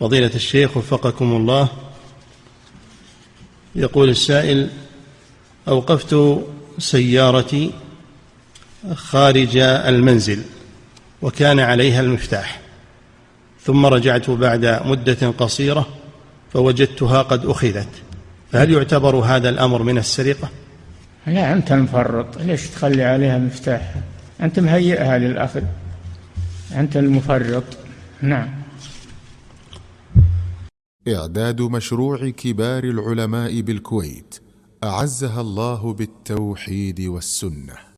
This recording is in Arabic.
فضيلة الشيخ وفقكم الله، يقول السائل: أوقفت سيارتي خارج المنزل وكان عليها المفتاح، ثم رجعت بعد مدة قصيرة فوجدتها قد أخذت، فهل يعتبر هذا الأمر من السرقة؟ لا، أنت المفرط، ليش تخلي عليها مفتاح؟ أنت مهيئها للأخذ، أنت المفرط. نعم. إعداد مشروع كبار العلماء بالكويت أعزها الله بالتوحيد والسنة.